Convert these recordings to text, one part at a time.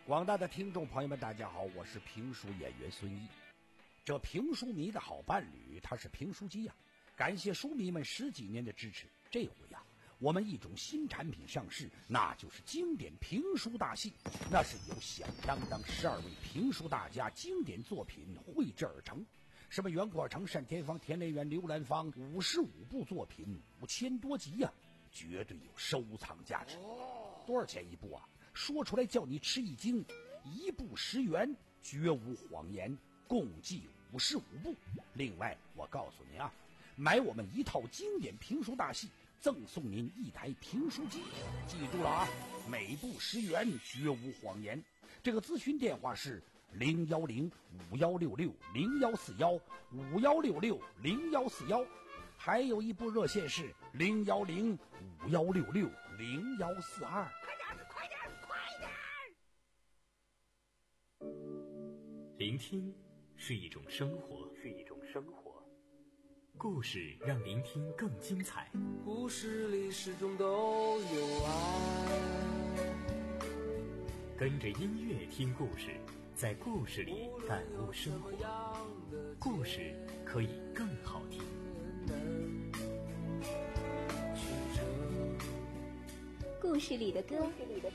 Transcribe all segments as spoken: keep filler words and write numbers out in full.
广大的听众朋友们，大家好，我是评书演员孙一。这评书迷的好伴侣，他是评书机呀、啊。感谢书迷们十几年的支持。这回呀、啊，我们一种新产品上市，那就是经典评书大戏。那是由响当当十二位评书大家经典作品绘制而成。什么袁阔成、单田芳、田连元、刘兰芳，五十五部作品，五千多集呀、啊，绝对有收藏价值。多少钱一部啊？说出来叫你吃一惊，一部十元，绝无谎言，共计五十五部。另外，我告诉您啊，买我们一套经典评书大戏，赠送您一台评书机。记住了啊，每部十元，绝无谎言。这个咨询电话是零幺零五幺六六零幺四幺五幺六六零幺四幺，还有一部热线是零幺零五幺六六零幺四二。 聆听是一种生活，是一种生活。故事让聆听更精彩。 故事里始终都有爱。 跟着音乐听故事，在故事里感悟生活。故事可以更好听。 故事里的歌。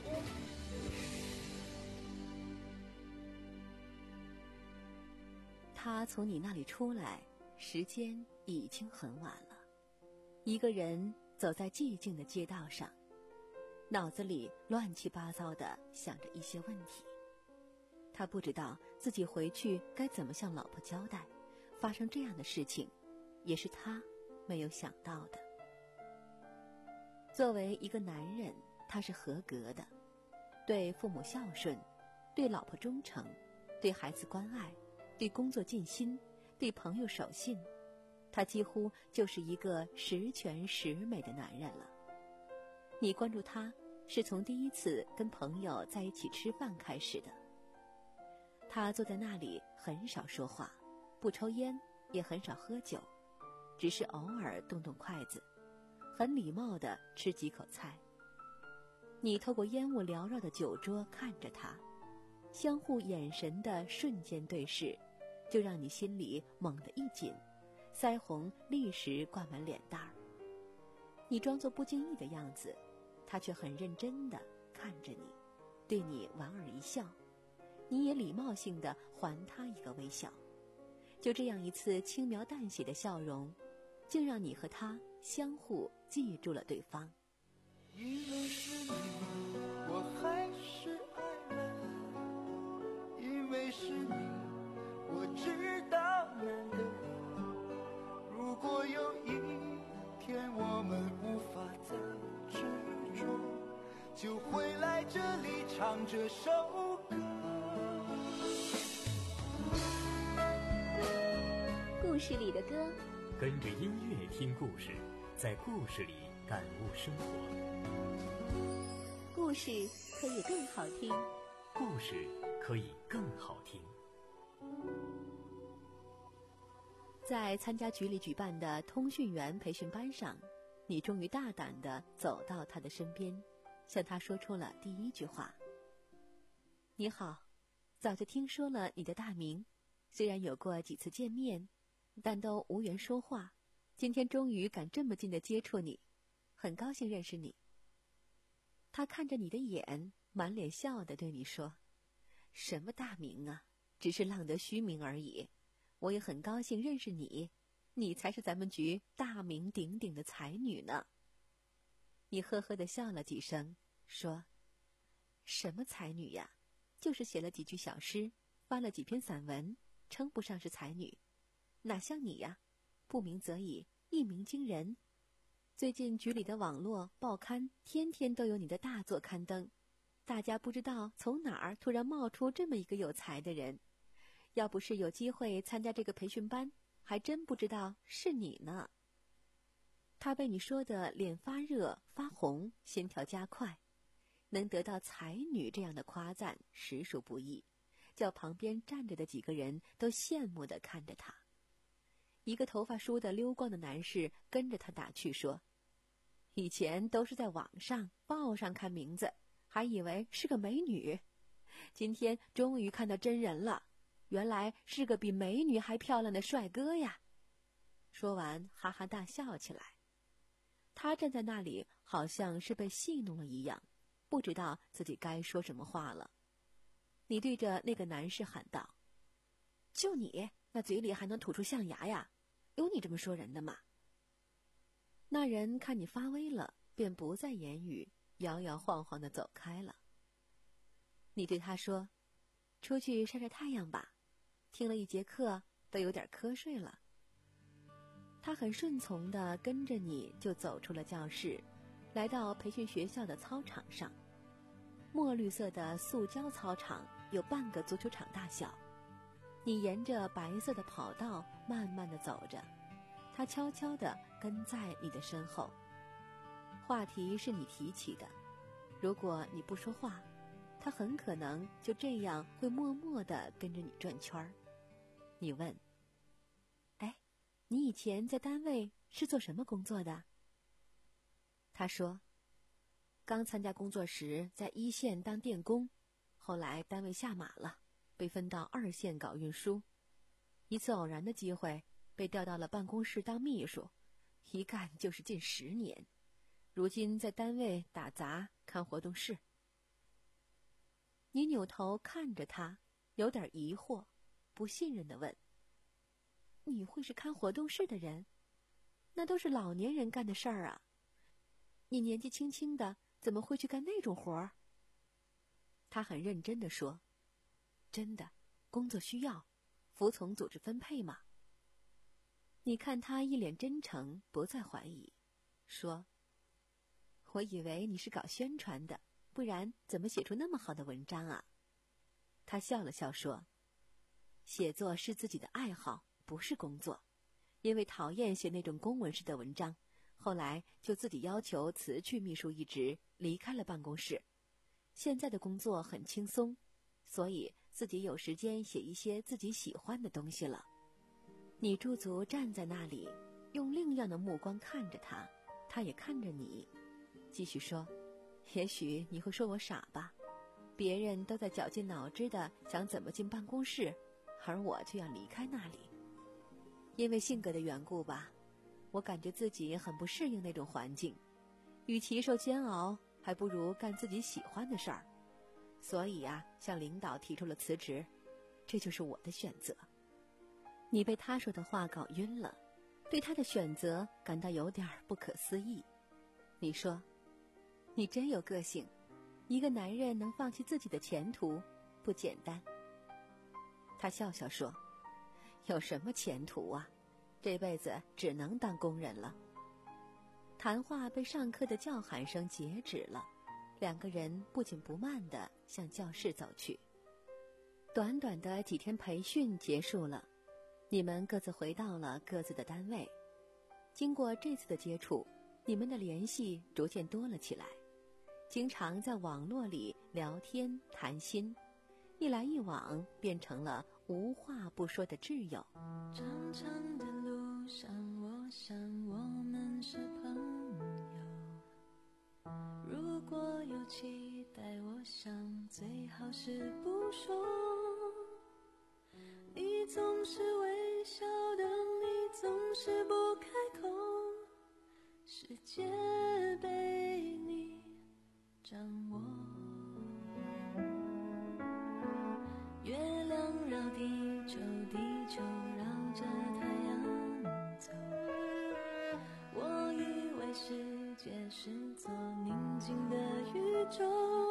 他从你那里出来，时间已经很晚了。一个人走在寂静的街道上，脑子里乱七八糟地想着一些问题。他不知道自己回去该怎么向老婆交代，发生这样的事情，也是他没有想到的。作为一个男人，他是合格的，对父母孝顺，对老婆忠诚，对孩子关爱，对工作尽心，对朋友守信，他几乎就是一个十全十美的男人了。你关注他，是从第一次跟朋友在一起吃饭开始的。他坐在那里很少说话，不抽烟，也很少喝酒，只是偶尔动动筷子，很礼貌地吃几口菜。你透过烟雾缭绕的酒桌看着他，相互眼神的瞬间对视，就让你心里猛地一紧，腮红立时挂满脸蛋儿。你装作不经意的样子，他却很认真地看着你，对你莞尔一笑，你也礼貌性地还他一个微笑。就这样一次轻描淡写的笑容，竟让你和他相互记住了对方。 因为是你，我还是爱了，因为是你，我知道难得。如果有一天我们无法再执着，就回来这里唱这首歌。 故事里的歌， 跟着音乐听故事，在故事里感悟生活。 故事可以更好听， 故事可以更好听。 在参加局里举办的通讯员培训班上，你终于大胆地走到他的身边，向他说出了第一句话：你好，早就听说了你的大名，虽然有过几次见面，但都无缘说话，今天终于敢这么近地接触你，很高兴认识你。他看着你的眼，满脸笑地对你说：什么大名啊，只是浪得虚名而已，我也很高兴认识你，你才是咱们局大名鼎鼎的才女呢。你呵呵地笑了几声，说：什么才女呀，就是写了几句小诗，发了几篇散文，称不上是才女，哪像你呀，不鸣则已，一鸣惊人。最近局里的网络报刊天天都有你的大作刊登，大家不知道从哪儿突然冒出这么一个有才的人，要不是有机会参加这个培训班，还真不知道是你呢。他被你说的脸发热发红，心跳加快，能得到才女这样的夸赞实属不易，叫旁边站着的几个人都羡慕地看着他。一个头发梳得溜光的男士跟着他打趣说：以前都是在网上报上看名字，还以为是个美女， 今天终于看到真人了，原来是个比美女还漂亮的帅哥呀。说完哈哈大笑起来。他站在那里好像是被戏弄了一样，不知道自己该说什么话了。你对着那个男士喊道：就你那嘴里还能吐出象牙呀，有你这么说人的吗？那人看你发威了，便不再言语，摇摇晃晃地走开了。你对他说：出去晒晒太阳吧，听了一节课都有点瞌睡了。他很顺从地跟着你就走出了教室，来到培训学校的操场上。墨绿色的塑胶操场有半个足球场大小。你沿着白色的跑道慢慢地走着，他悄悄地跟在你的身后。话题是你提起的，如果你不说话，他很可能就这样会默默地跟着你转圈儿。你问：哎，你以前在单位是做什么工作的？他说：刚参加工作时在一线当电工，后来单位下马了，被分到二线搞运输。一次偶然的机会，被调到了办公室当秘书，一干就是近十年。如今在单位打杂看活动室。你扭头看着他，有点疑惑，不信任地问：你会是看活动室的人？那都是老年人干的事儿啊，你年纪轻轻的怎么会去干那种活儿？他很认真地说：真的，工作需要，服从组织分配嘛。你看他一脸真诚，不再怀疑，说：我以为你是搞宣传的，不然怎么写出那么好的文章啊？他笑了笑说：写作是自己的爱好，不是工作。因为讨厌写那种公文式的文章，后来就自己要求辞去秘书一职，离开了办公室。现在的工作很轻松，所以自己有时间写一些自己喜欢的东西了。你驻足站在那里，用另样的目光看着他，他也看着你，继续说：也许你会说我傻吧，别人都在绞尽脑汁的想怎么进办公室，而我却要离开那里。因为性格的缘故吧，我感觉自己很不适应那种环境，与其受煎熬，还不如干自己喜欢的事儿。所以啊，向领导提出了辞职，这就是我的选择。你被他说的话搞晕了，对他的选择感到有点不可思议。你说：你真有个性，一个男人能放弃自己的前途，不简单。他笑笑说：有什么前途啊，这辈子只能当工人了。谈话被上课的叫喊声截止了，两个人不紧不慢地向教室走去。短短的几天培训结束了，你们各自回到了各自的单位。经过这次的接触，你们的联系逐渐多了起来，经常在网络里聊天谈心，一来一往变成了无话不说的挚友。 长长的路上，我想我们是朋友。如果有期待，我想最好是不说。你总是微笑的，你总是不开口，世界被你掌握。月亮绕地球，地球绕着太阳走。我以为世界是座宁静的宇宙，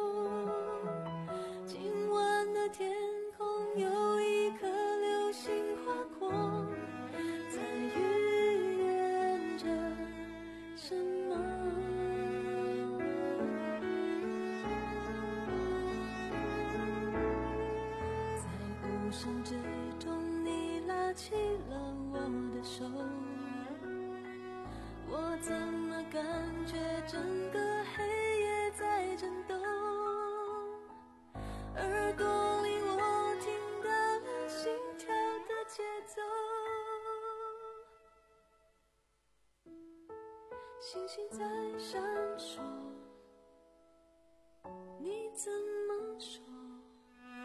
今晚的天空有一颗流星划过，在预言着什么。在无声之中，你拉起了我的手，我怎么感觉整个黑夜在震动？耳朵里我听到了心跳的节奏，星星在闪烁，你怎么说？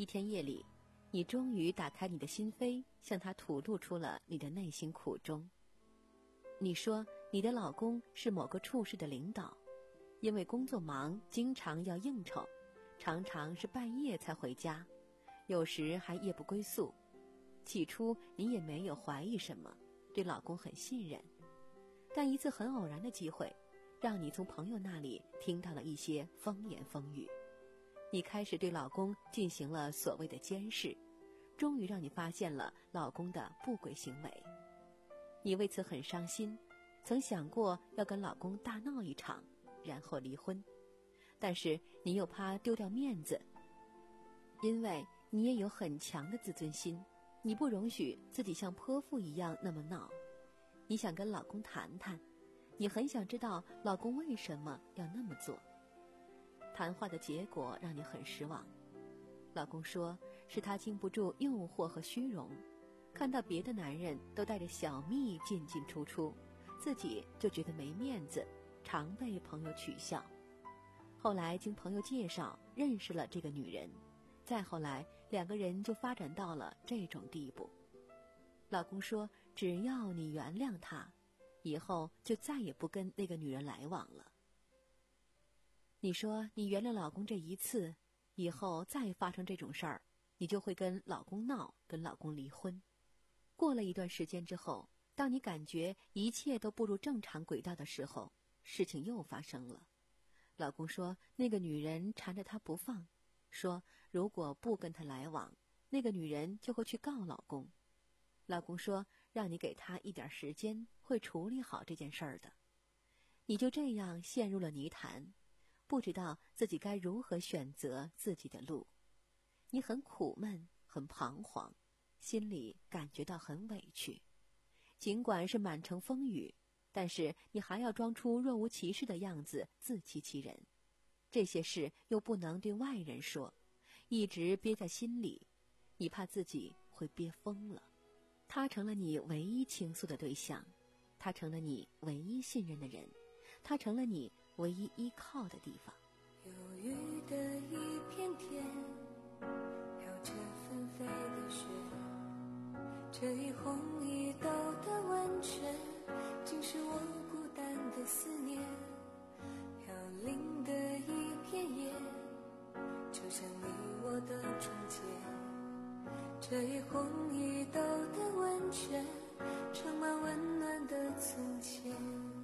一天夜里，你终于打开你的心扉，向他吐露出了你的内心苦衷。你说你的老公是某个处室的领导，因为工作忙，经常要应酬，常常是半夜才回家，有时还夜不归宿。起初你也没有怀疑什么，对老公很信任。但一次很偶然的机会，让你从朋友那里听到了一些风言风语。你开始对老公进行了所谓的监视，终于让你发现了老公的不轨行为。你为此很伤心，曾想过要跟老公大闹一场，然后离婚。但是你又怕丢掉面子，因为你也有很强的自尊心，你不容许自己像泼妇一样那么闹。你想跟老公谈谈，你很想知道老公为什么要那么做。谈话的结果让你很失望，老公说是他经不住诱惑和虚荣，看到别的男人都带着小蜜进进出出，自己就觉得没面子，常被朋友取笑。后来经朋友介绍认识了这个女人，再后来两个人就发展到了这种地步。老公说只要你原谅他，以后就再也不跟那个女人来往了。你说你原谅老公这一次，以后再发生这种事儿，你就会跟老公闹，跟老公离婚。过了一段时间之后，当你感觉一切都步入正常轨道的时候，事情又发生了。老公说那个女人缠着他不放，说如果不跟他来往，那个女人就会去告老公。老公说让你给他一点时间，会处理好这件事儿的。你就这样陷入了泥潭，不知道自己该如何选择自己的路。你很苦闷，很彷徨，心里感觉到很委屈。尽管是满城风雨，但是你还要装出若无其事的样子，自欺欺人。这些事又不能对外人说，一直憋在心里，你怕自己会憋疯了。他成了你唯一倾诉的对象，他成了你唯一信任的人，他成了你唯一依靠的地方。 忧郁的一片天，飘着纷飞的雪，这一红一豆的温泉，竟是我孤单的思念。飘零的一片叶，就像你我的从前，这一红一豆的温泉，盛满温暖的从前。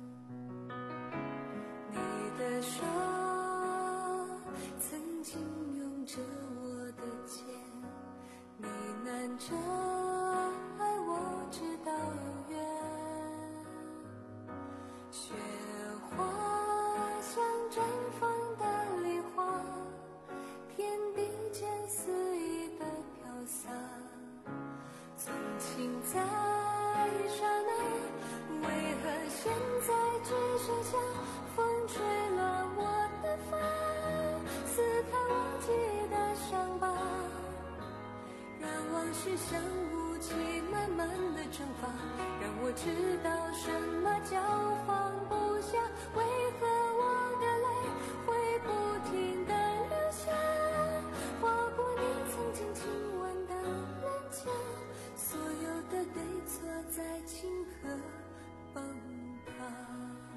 你的手曾经拥着我的肩，呢喃着爱我直到永远。雪花像绽放的梨花，天地间肆意的飘洒。从情在一刹那，为何现在只剩下风吹乱我的发，撕开我记忆的伤疤，让往事像雾气慢慢的蒸发，让我知道什么叫放不下。为何我的泪会不停的流下，划过你曾经亲吻的脸颊，所有的对错在顷刻崩塌。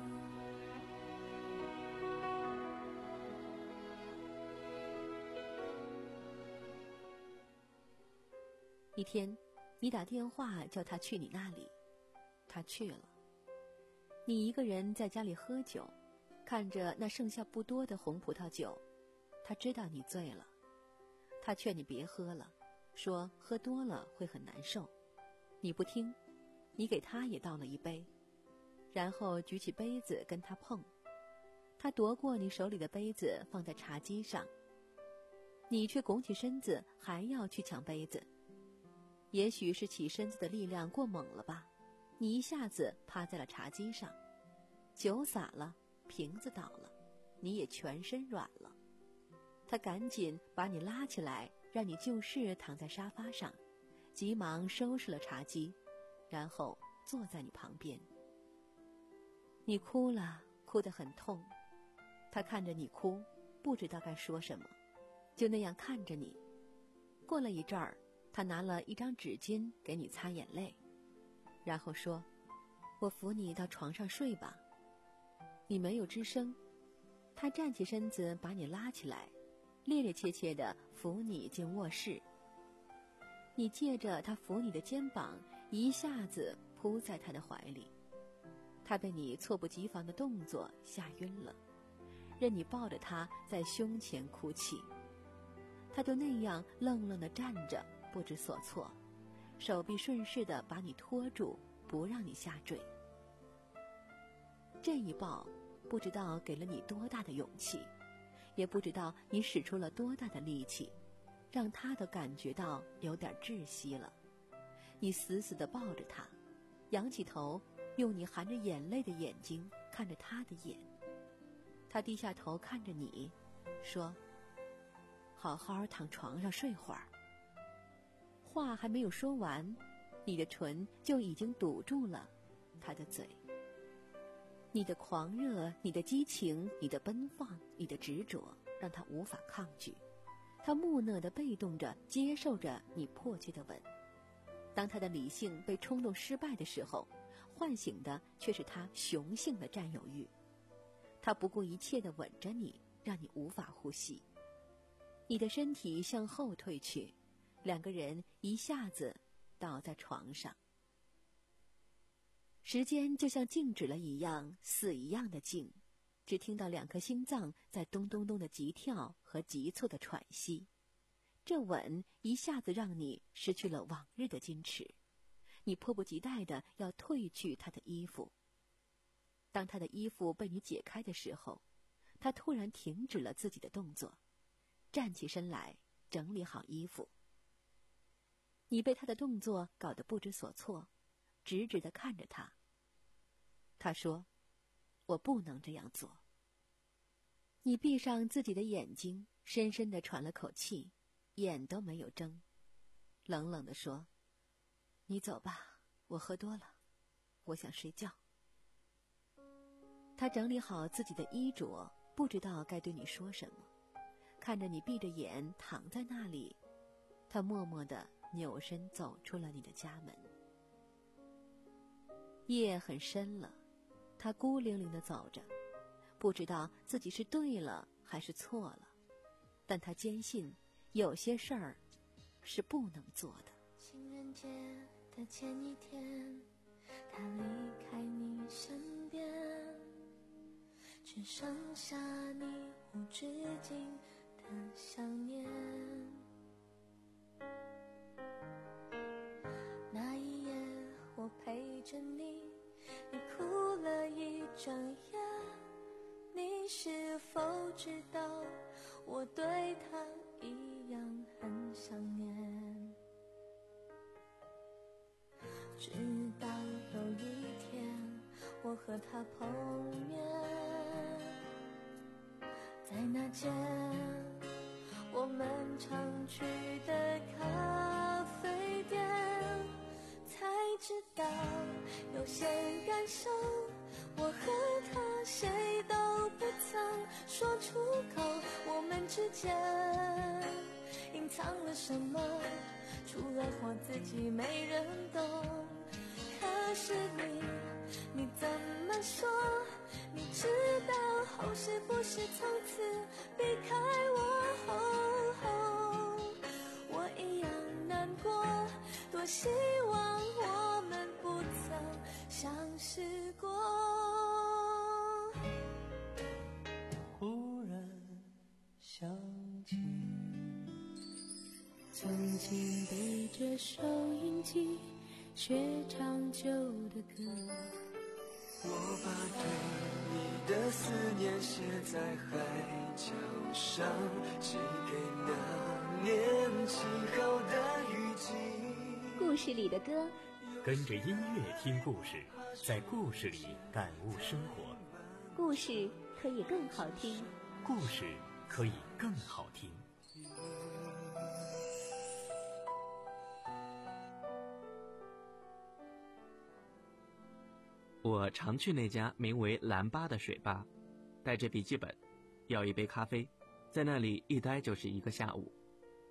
一天，你打电话叫他去你那里，他去了。你一个人在家里喝酒，看着那剩下不多的红葡萄酒，他知道你醉了。他劝你别喝了，说喝多了会很难受。你不听，你给他也倒了一杯，然后举起杯子跟他碰。他夺过你手里的杯子放在茶几上，你却拱起身子还要去抢杯子。也许是起身子的力量过猛了吧，你一下子趴在了茶几上，酒洒了，瓶子倒了，你也全身软了。他赶紧把你拉起来，让你就势躺在沙发上，急忙收拾了茶几，然后坐在你旁边。你哭了，哭得很痛。他看着你哭，不知道该说什么，就那样看着你。 过了一阵儿，他拿了一张纸巾给你擦眼泪，然后说：“我扶你到床上睡吧。”你没有吱声，他站起身子把你拉起来，趔趔趄趄地扶你进卧室。你借着他扶你的肩膀，一下子扑在他的怀里。他被你猝不及防的动作吓晕了，任你抱着他在胸前哭泣。他就那样愣愣地站着，不知所措，手臂顺势地把你拖住，不让你下坠。这一抱，不知道给了你多大的勇气，也不知道你使出了多大的力气，让他都感觉到有点窒息了。你死死地抱着他，仰起头，用你含着眼泪的眼睛看着他的眼。他低下头看着你，说：“好好躺床上睡会儿。”话还没有说完，你的唇就已经堵住了他的嘴。你的狂热，你的激情，你的奔放，你的执着，让他无法抗拒。他木讷地被动着接受着你迫切的吻。当他的理性被冲动失败的时候，唤醒的却是他雄性的占有欲。他不顾一切地吻着你，让你无法呼吸。你的身体向后退去，两个人一下子倒在床上。时间就像静止了一样，死一样的静，只听到两颗心脏在咚咚咚的急跳和急促的喘息。这吻一下子让你失去了往日的矜持，你迫不及待地要褪去他的衣服。当他的衣服被你解开的时候，他突然停止了自己的动作，站起身来整理好衣服。你被他的动作搞得不知所措，直直地看着他。他说：“我不能这样做。”你闭上自己的眼睛，深深地喘了口气，眼都没有睁，冷冷地说：“你走吧，我喝多了，我想睡觉。”他整理好自己的衣着，不知道该对你说什么。看着你闭着眼躺在那里，他默默地扭身走出了你的家门。夜很深了，他孤零零地走着，不知道自己是对了还是错了，但他坚信有些事儿是不能做的。 情人节的前一天，他离开你身边，只剩下你无止境的想念。那一夜我陪着你，你哭了一整夜，你是否知道我对他一样很想念？直到有一天我和他碰面，在那间我们常去的咖啡店，才知道有些感伤我和他谁都不曾说出口，我们之间隐藏了什么，除了我自己没人懂。可是你你怎么说，你知道后是不是从此避开我后后我一样难过，多希望我们不曾相识过。 忽然想起曾经背着收音机学唱旧的歌， 我把对你的思念写在海角上，寄给那年轻后的雨季。 故事里的歌， 跟着音乐听故事，在故事里感悟生活。 故事可以更好听， 故事可以更好听。 我常去那家名为蓝巴的水吧，带着笔记本，要一杯咖啡，在那里一待就是一个下午。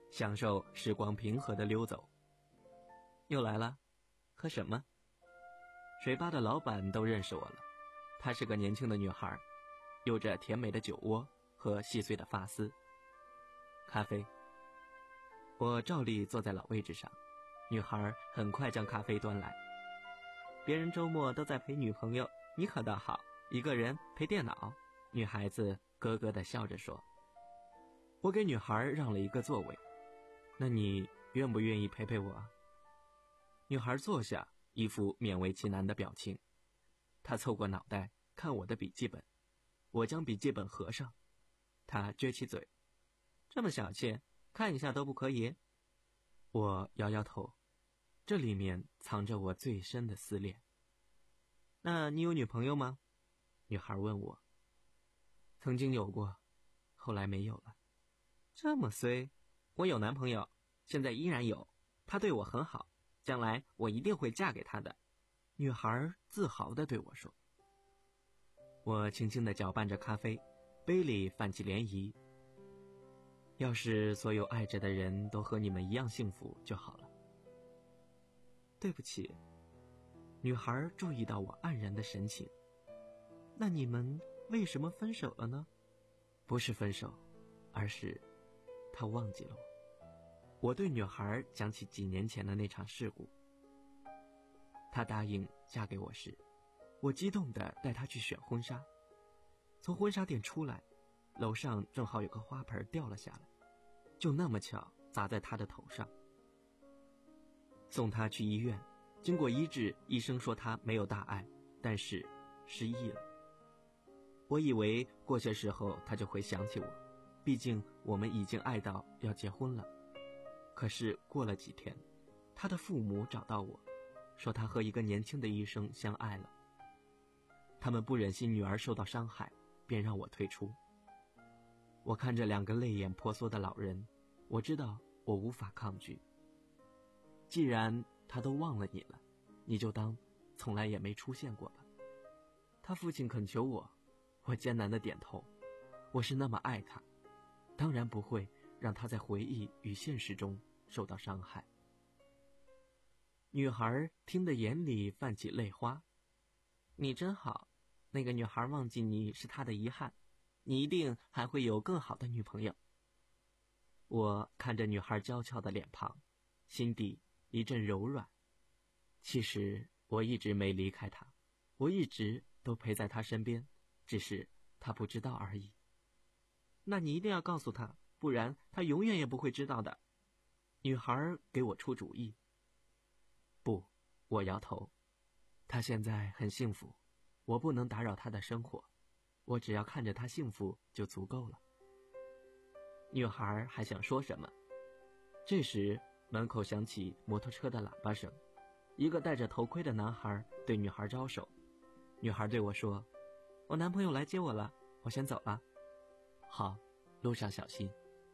享受时光平和的溜走。又来了，喝什么？水吧的老板都认识我了，她是个年轻的女孩，有着甜美的酒窝和细碎的发丝。咖啡。我照例坐在老位置上，女孩很快将咖啡端来。别人周末都在陪女朋友，你可倒好，一个人陪电脑。女孩子咯咯地笑着说。我给女孩让了一个座位，那你愿不愿意陪陪我？女孩坐下，一副勉为其难的表情。她凑过脑袋看我的笔记本，我将笔记本合上。她撅起嘴，这么小气，看一下都不可以？我摇摇头，这里面藏着我最深的思念。那你有女朋友吗？女孩问我。曾经有过，后来没有了。这么衰？我有男朋友，现在依然有，他对我很好，将来我一定会嫁给他的。女孩自豪地对我说。我轻轻地搅拌着咖啡，杯里泛起涟漪。要是所有爱着的人都和你们一样幸福就好了。对不起。女孩注意到我黯然的神情。那你们为什么分手了呢？不是分手，而是她忘记了我。我对女孩讲起几年前的那场事故。她答应嫁给我时，我激动地带她去选婚纱。从婚纱店出来，楼上正好有个花盆掉了下来，就那么巧砸在她的头上。送她去医院，经过医治，医生说她没有大碍，但是失忆了。我以为过些时候她就会想起我，毕竟我们已经爱到要结婚了。可是过了几天，她的父母找到我，说她和一个年轻的医生相爱了。他们不忍心女儿受到伤害，便让我退出。我看着两个泪眼婆娑的老人，我知道我无法抗拒。既然他都忘了你了，你就当从来也没出现过吧。他父亲恳求我，我艰难地点头。我是那么爱他，当然不会让他在回忆与现实中受到伤害。女孩听得眼里泛起泪花。你真好，那个女孩忘记你是她的遗憾，你一定还会有更好的女朋友。我看着女孩娇俏的脸庞，心底一阵柔软。其实我一直没离开她，我一直都陪在她身边，只是她不知道而已。那你一定要告诉她，不然她永远也不会知道的。女孩给我出主意。不，我摇头。她现在很幸福，我不能打扰她的生活，我只要看着她幸福就足够了。女孩还想说什么，这时门口响起摩托车的喇叭声，一个戴着头盔的男孩对女孩招手。女孩对我说，我男朋友来接我了，我先走了。好，路上小心。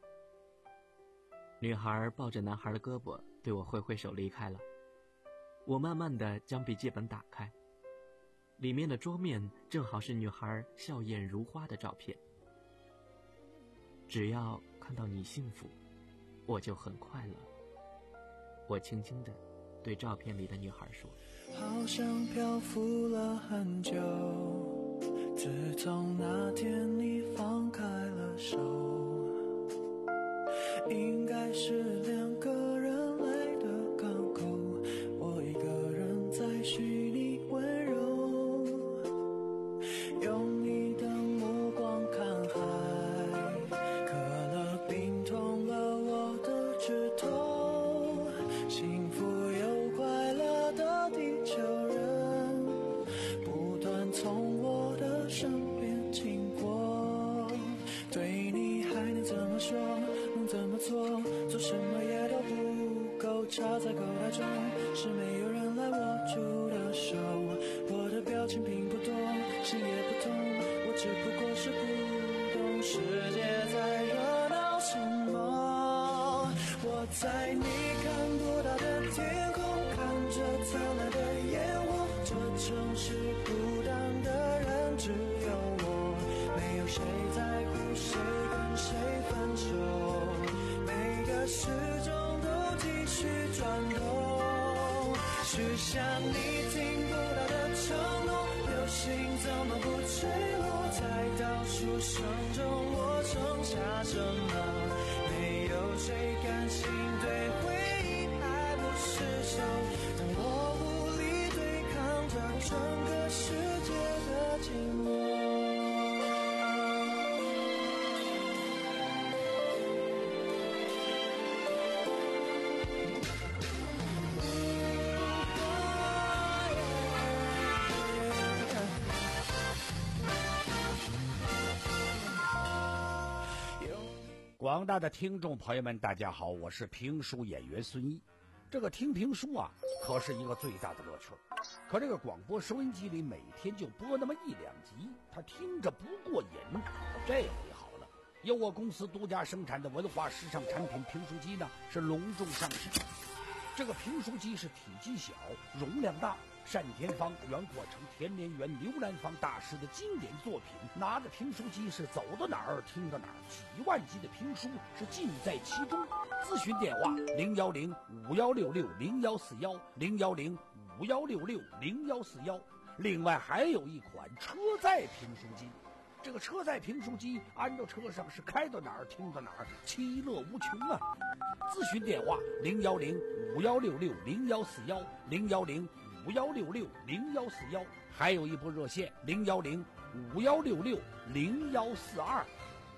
女孩抱着男孩的胳膊对我挥挥手离开了。我慢慢地将笔记本打开，里面的桌面正好是女孩笑靥如花的照片。只要看到你幸福，我就很快乐。我轻轻地对照片里的女孩说， 好像漂浮了很久，自从那天你放开了手，应该是两个人来的港口，我一个人在虚拟温柔，用你的目光看海，可乐冰痛了我的指头，幸福又快乐的地球人不断从我的身边经过，对你还能怎么说，能怎么做，做什么也都不够，插在口袋中是没有人来握住的手，我的表情并不多，心也不痛，我只不过是不懂世界在热闹什么，我在你看不到的天空看着灿烂的烟火，这城市孤单的人只有我，没有谁在乎谁跟谁分手，每个时许下你听不到的承诺，流星怎么不坠落在倒数声中，我剩下什么？没有谁甘心对回忆爱不释手，当我无力对抗着整个世界的寂寞。 广大的听众朋友们，大家好，我是评书演员孙一。这个听评书啊，可是一个最大的乐趣。可这个广播收音机里每天就播那么一两集，他听着不过瘾。这回好了，由我公司独家生产的文化时尚产品评书机呢，是隆重上市。这个评书机是体积小、容量大，单田芳、袁国成、田连元、刘兰芳大师的经典作品，拿着评书机是走到哪儿听到哪儿，几万集的评书是尽在其中。咨询电话零幺零五幺六六零幺四幺零幺零五幺六六零幺四幺。另外还有一款车载评书机，这个车载评书机安到车上是开到哪儿听到哪儿，其乐无穷啊！咨询电话零幺零五幺六六零幺四幺零幺零五幺六六零幺四幺，还有一部热线零幺零五幺六六零幺四二。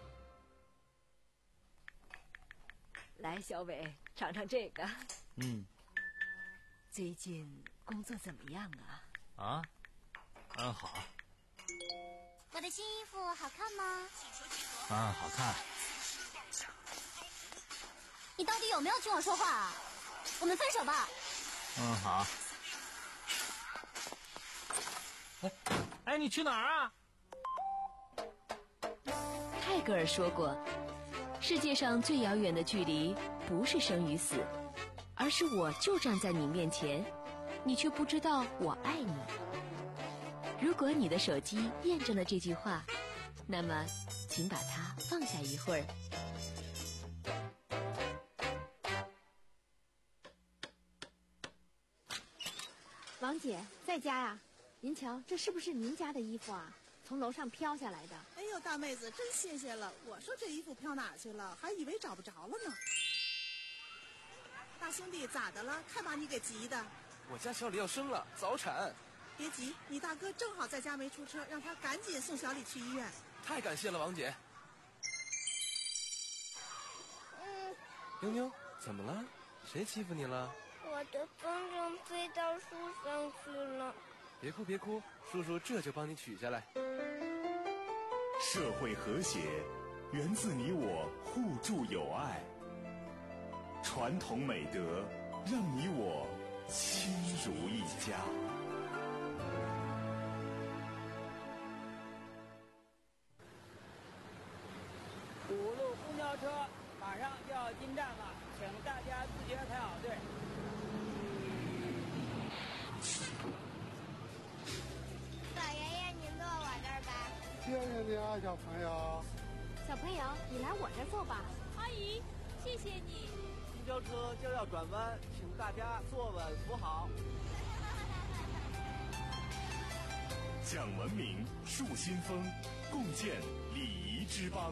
来，小伟，尝尝这个。 嗯。 最近工作怎么样啊？ 啊，嗯，好。 我的新衣服好看吗？ 啊，好看。 你到底有没有听我说话啊？我们分手吧。 嗯，好。哎，哎，你去哪儿啊？ 泰戈尔说过，世界上最遥远的距离不是生与死，而是我就站在你面前，你却不知道我爱你。如果你的手机验证了这句话，那么请把它放下一会儿。 王姐在家呀？您瞧，这是不是您家的衣服啊？从楼上飘下来的。 哎呦，大妹子，真谢谢了！我说这衣服飘哪去了，还以为找不着了呢。大兄弟，咋的了？看把你给急的。 我家小李要生了，早产。 别急，你大哥正好在家没出车，让他赶紧送小李去医院。 太感谢了，王姐。 嗯。 妞妞，怎么了？谁欺负你了？ 我的风筝飞到树上去了。 别哭别哭，叔叔这就帮你取下来。 社会和谐源自你我互助友爱，传统美德让你我亲如一家。 五路公交车马上就要进站了，请大家自觉排好队。 老爷爷，您坐我这儿吧。 谢谢你啊，小朋友。 小朋友，你来我这儿坐吧。 阿姨，谢谢你。 公交车就要转弯，请大家坐稳扶好。 讲文明，树新风，共建礼仪之邦。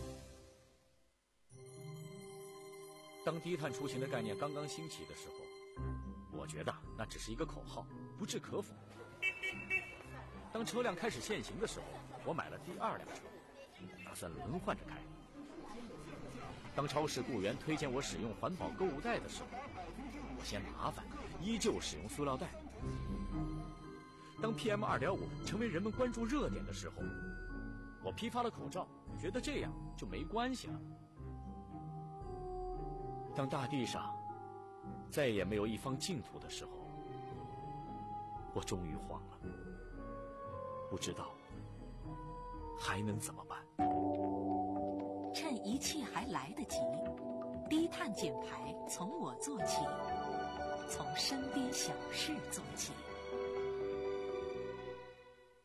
当低碳出行的概念刚刚兴起的时候，我觉得那只是一个口号，不置可否。当车辆开始限行的时候，我买了第二辆车，打算轮换着开。当超市雇员推荐我使用环保购物袋的时候，我嫌麻烦，依旧使用塑料袋。当 P M 二点五 成为人们关注热点的时候，我批发了口罩，觉得这样就没关系了。当大地上再也没有一方净土的时候，我终于慌了，不知道还能怎么办。 趁一切还来得及，低碳减排从我做起，从身边小事做起。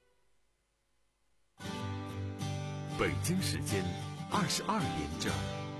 北京时间二十二点整。